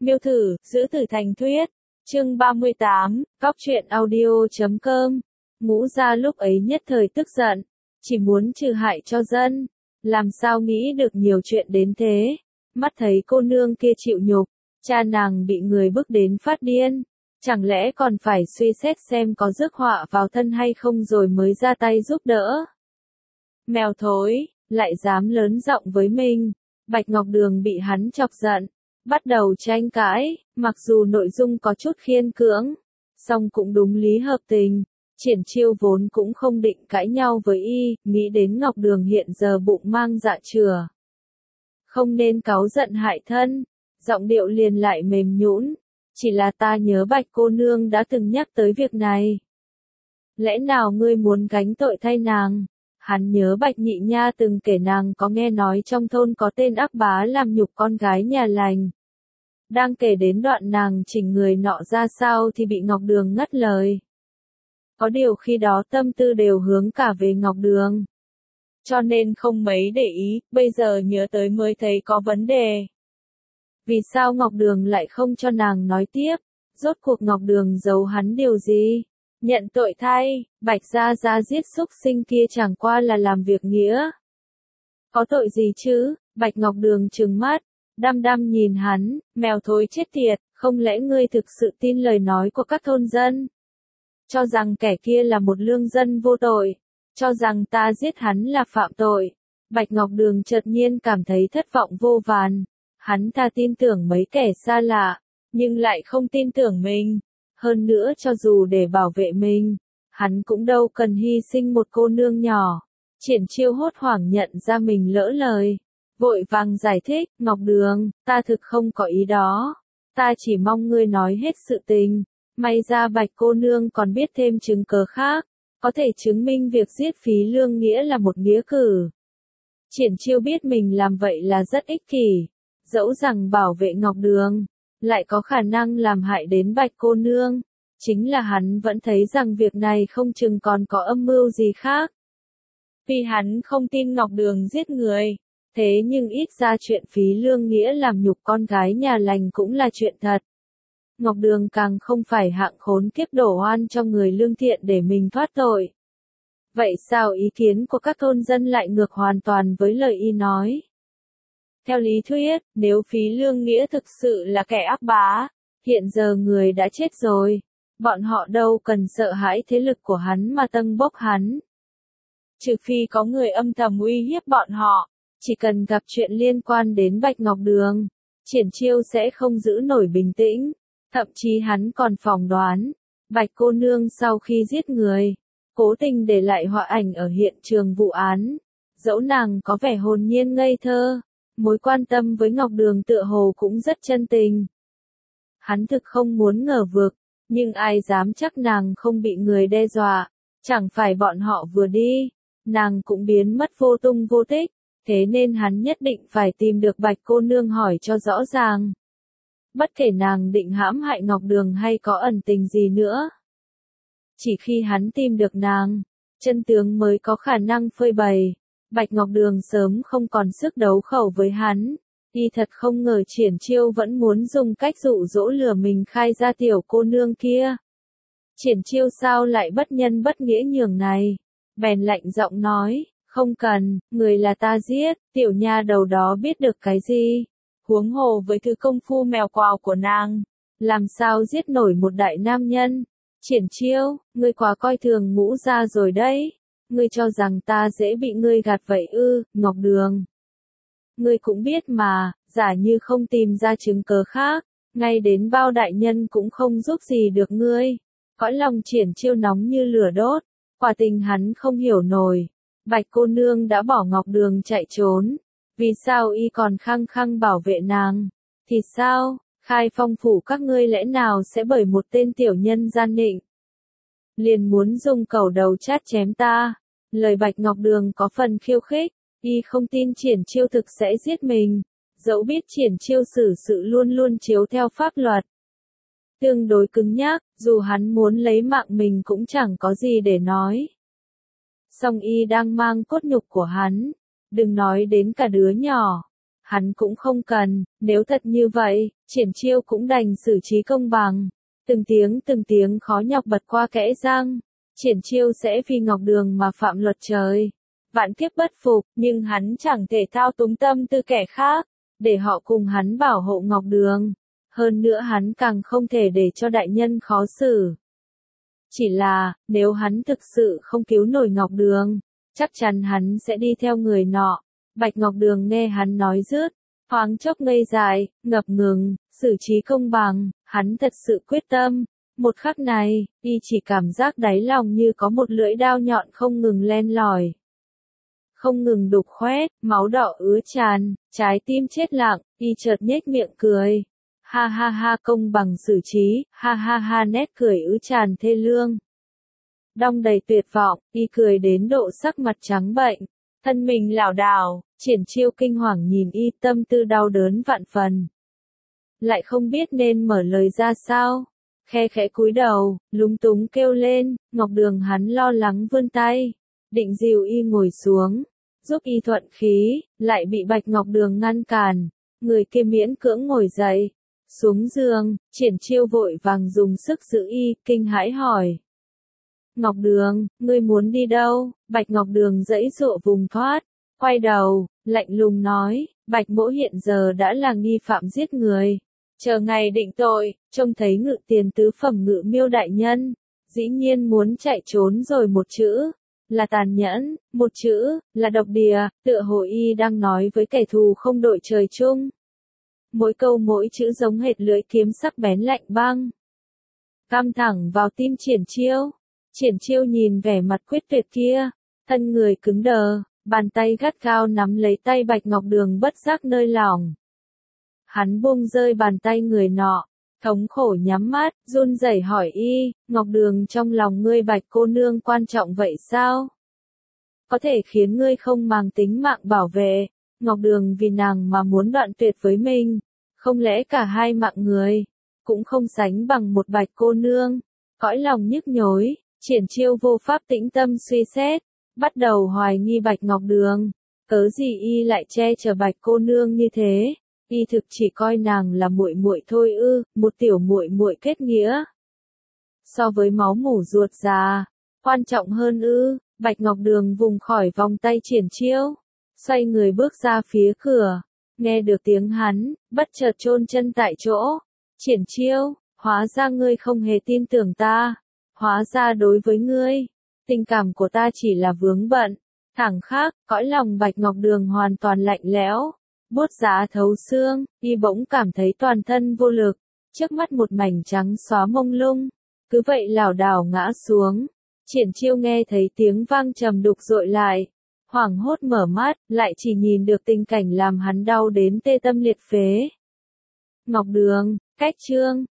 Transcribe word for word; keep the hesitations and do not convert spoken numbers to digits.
Miêu thử, giữ tử thành thuyết. Chương ba mươi tám, Cóc truyện audio chấm com. Ngũ gia lúc ấy nhất thời tức giận, chỉ muốn trừ hại cho dân, làm sao nghĩ được nhiều chuyện đến thế. Mắt thấy cô nương kia chịu nhục, cha nàng bị người bức đến phát điên, chẳng lẽ còn phải suy xét xem có rước họa vào thân hay không rồi mới ra tay giúp đỡ. Mèo thối, lại dám lớn giọng với mình. Bạch Ngọc Đường bị hắn chọc giận, bắt đầu tranh cãi, mặc dù nội dung có chút khiên cưỡng, song cũng đúng lý hợp tình. Triển Chiêu vốn cũng không định cãi nhau với y, nghĩ đến Ngọc Đường hiện giờ bụng mang dạ chửa, không nên cáu giận hại thân, giọng điệu liền lại mềm nhũn, chỉ là ta nhớ Bạch cô nương đã từng nhắc tới việc này. Lẽ nào ngươi muốn gánh tội thay nàng? Hắn nhớ Bạch Nhị Nha từng kể nàng có nghe nói trong thôn có tên ác bá làm nhục con gái nhà lành. Đang kể đến đoạn nàng chỉnh người nọ ra sao thì bị Ngọc Đường ngắt lời. Có điều khi đó tâm tư đều hướng cả về Ngọc Đường, cho nên không mấy để ý, bây giờ nhớ tới mới thấy có vấn đề. Vì sao Ngọc Đường lại không cho nàng nói tiếp? Rốt cuộc Ngọc Đường giấu hắn điều gì? Nhận tội thay, Bạch Gia Gia giết súc sinh kia chẳng qua là làm việc nghĩa. Có tội gì chứ? Bạch Ngọc Đường trừng mắt, đăm đăm nhìn hắn, mèo thối chết tiệt, không lẽ ngươi thực sự tin lời nói của các thôn dân? Cho rằng kẻ kia là một lương dân vô tội, cho rằng ta giết hắn là phạm tội. Bạch Ngọc Đường chợt nhiên cảm thấy thất vọng vô vàn, hắn ta tin tưởng mấy kẻ xa lạ, nhưng lại không tin tưởng mình. Hơn nữa cho dù để bảo vệ mình, hắn cũng đâu cần hy sinh một cô nương nhỏ. Triển Chiêu hốt hoảng nhận ra mình lỡ lời, vội vàng giải thích, Ngọc Đường, ta thực không có ý đó, ta chỉ mong ngươi nói hết sự tình. May ra Bạch cô nương còn biết thêm chứng cớ khác, có thể chứng minh việc giết Phí Lương Nghĩa là một nghĩa cử. Triển Chiêu biết mình làm vậy là rất ích kỷ, dẫu rằng bảo vệ Ngọc Đường, lại có khả năng làm hại đến Bạch cô nương. Chính là hắn vẫn thấy rằng việc này không chừng còn có âm mưu gì khác. Vì hắn không tin Ngọc Đường giết người, thế nhưng ít ra chuyện Phí Lương Nghĩa làm nhục con gái nhà lành cũng là chuyện thật. Ngọc Đường càng không phải hạng khốn kiếp đổ oan cho người lương thiện để mình thoát tội. Vậy sao ý kiến của các thôn dân lại ngược hoàn toàn với lời y nói? Theo lý thuyết, nếu Phí Lương Nghĩa thực sự là kẻ ác bá, hiện giờ người đã chết rồi, bọn họ đâu cần sợ hãi thế lực của hắn mà tâng bốc hắn. Trừ phi có người âm thầm uy hiếp bọn họ, chỉ cần gặp chuyện liên quan đến Bạch Ngọc Đường, Triển Chiêu sẽ không giữ nổi bình tĩnh. Thậm chí hắn còn phỏng đoán, Bạch cô nương sau khi giết người, cố tình để lại họa ảnh ở hiện trường vụ án. Dẫu nàng có vẻ hồn nhiên ngây thơ, mối quan tâm với Ngọc Đường tựa hồ cũng rất chân tình. Hắn thực không muốn ngờ vực, nhưng ai dám chắc nàng không bị người đe dọa, chẳng phải bọn họ vừa đi, nàng cũng biến mất vô tung vô tích, thế nên hắn nhất định phải tìm được Bạch cô nương hỏi cho rõ ràng. Bất kể nàng định hãm hại Ngọc Đường hay có ẩn tình gì nữa. Chỉ khi hắn tìm được nàng, chân tướng mới có khả năng phơi bày. Bạch Ngọc Đường sớm không còn sức đấu khẩu với hắn. Y thật không ngờ Triển Chiêu vẫn muốn dùng cách dụ dỗ lừa mình khai ra tiểu cô nương kia. Triển Chiêu sao lại bất nhân bất nghĩa nhường này. Bèn lạnh giọng nói, không cần, người là ta giết, tiểu nha đầu đó biết được cái gì. Huống hồ với thứ công phu mèo quào của nàng, làm sao giết nổi một đại nam nhân. Triển Chiêu, ngươi quá coi thường Ngũ gia rồi đấy. Ngươi cho rằng ta dễ bị ngươi gạt vậy ư? Ngọc Đường, ngươi cũng biết mà, giả như không tìm ra chứng cớ khác, ngay đến bao đại nhân cũng không giúp gì được ngươi. Cõi lòng Triển Chiêu nóng như lửa đốt, quả tình hắn không hiểu nổi. Bạch cô nương đã bỏ Ngọc Đường chạy trốn, vì sao y còn khăng khăng bảo vệ nàng? Thì sao, Khai Phong phủ các ngươi lẽ nào sẽ bởi một tên tiểu nhân gian nịnh liền muốn dùng cẩu đầu chát chém ta? Lời Bạch Ngọc Đường có phần khiêu khích, y không tin Triển Chiêu thực sẽ giết mình, dẫu biết Triển Chiêu xử sự luôn luôn chiếu theo pháp luật. Tương đối cứng nhắc, dù hắn muốn lấy mạng mình cũng chẳng có gì để nói. Song y đang mang cốt nhục của hắn, đừng nói đến cả đứa nhỏ. hắn cũng không cần, nếu thật như vậy, Triển Chiêu cũng đành xử trí công bằng. Từng tiếng từng tiếng khó nhọc bật qua kẽ răng, Triển Chiêu sẽ vì Ngọc Đường mà phạm luật trời. Vạn kiếp bất phục, nhưng hắn chẳng thể thao túng tâm tư kẻ khác, để họ cùng hắn bảo hộ Ngọc Đường. Hơn nữa hắn càng không thể để cho đại nhân khó xử. Chỉ là, nếu hắn thực sự không cứu nổi Ngọc Đường, chắc chắn hắn sẽ đi theo người nọ. Bạch Ngọc Đường nghe hắn nói dứt, thoáng chốc ngây dại, ngập ngừng, xử trí công bằng, hắn thật sự quyết tâm. Một khắc này, y chỉ cảm giác đáy lòng như có một lưỡi đao nhọn không ngừng len lỏi. Không ngừng đục khoét, máu đỏ ứa tràn, trái tim chết lặng, y chợt nhếch miệng cười. Ha ha ha công bằng xử trí, ha ha ha nét cười ứ tràn thê lương. Đong đầy tuyệt vọng, y cười đến độ sắc mặt trắng bệnh, thân mình lảo đảo, Triển Chiêu kinh hoàng nhìn y tâm tư đau đớn vạn phần. Lại không biết nên mở lời ra sao, khe khẽ cúi đầu, lúng túng kêu lên, Ngọc Đường hắn lo lắng vươn tay, định dìu y ngồi xuống, giúp y thuận khí, lại bị Bạch Ngọc Đường ngăn cản, người kia miễn cưỡng ngồi dậy. Xuống giường, Triển Chiêu vội vàng dùng sức giữ y, kinh hãi hỏi. Ngọc Đường, ngươi muốn đi đâu? Bạch Ngọc Đường giãy giụa vùng thoát, quay đầu, lạnh lùng nói, Bạch mỗ hiện giờ đã là nghi phạm giết người. Chờ ngày định tội, trông thấy ngự tiền tứ phẩm Ngự Miêu đại nhân, dĩ nhiên muốn chạy trốn rồi một chữ, là tàn nhẫn, một chữ, là độc địa, tựa hồ y đang nói với kẻ thù không đội trời chung. Mỗi câu mỗi chữ giống hệt lưỡi kiếm sắc bén lạnh băng. Cắm thẳng vào tim Triển Chiêu. Triển Chiêu nhìn vẻ mặt quyết tuyệt kia, thân người cứng đờ, bàn tay gắt gao nắm lấy tay Bạch Ngọc Đường bất giác nơi lòng. Hắn buông rơi bàn tay người nọ, thống khổ nhắm mắt, run rẩy hỏi y, Ngọc Đường trong lòng ngươi Bạch cô nương quan trọng vậy sao? Có thể khiến ngươi không màng tính mạng bảo vệ. Ngọc Đường vì nàng mà muốn đoạn tuyệt với mình, không lẽ cả hai mạng người, cũng không sánh bằng một Bạch cô nương, cõi lòng nhức nhối, Triển Chiêu vô pháp tĩnh tâm suy xét, bắt đầu hoài nghi Bạch Ngọc Đường, cớ gì y lại che chở Bạch cô nương như thế, y thực chỉ coi nàng là muội muội thôi ư, một tiểu muội muội kết nghĩa. So với máu mủ ruột già, quan trọng hơn ư, Bạch Ngọc Đường vùng khỏi vòng tay Triển Chiêu. Xoay người bước ra phía cửa, nghe được tiếng hắn, bất chợt chôn chân tại chỗ. Triển Chiêu, hóa ra ngươi không hề tin tưởng ta, hóa ra đối với ngươi, tình cảm của ta chỉ là vướng bận. Thẳng khác, cõi lòng Bạch Ngọc Đường hoàn toàn lạnh lẽo, buốt giá thấu xương, y bỗng cảm thấy toàn thân vô lực, trước mắt một mảnh trắng xóa mông lung, cứ vậy lảo đảo ngã xuống. Triển Chiêu nghe thấy tiếng vang trầm đục dội lại. Hoảng hốt mở mắt, lại chỉ nhìn được tình cảnh làm hắn đau đến tê tâm liệt phế. Ngọc Đường, cách chương.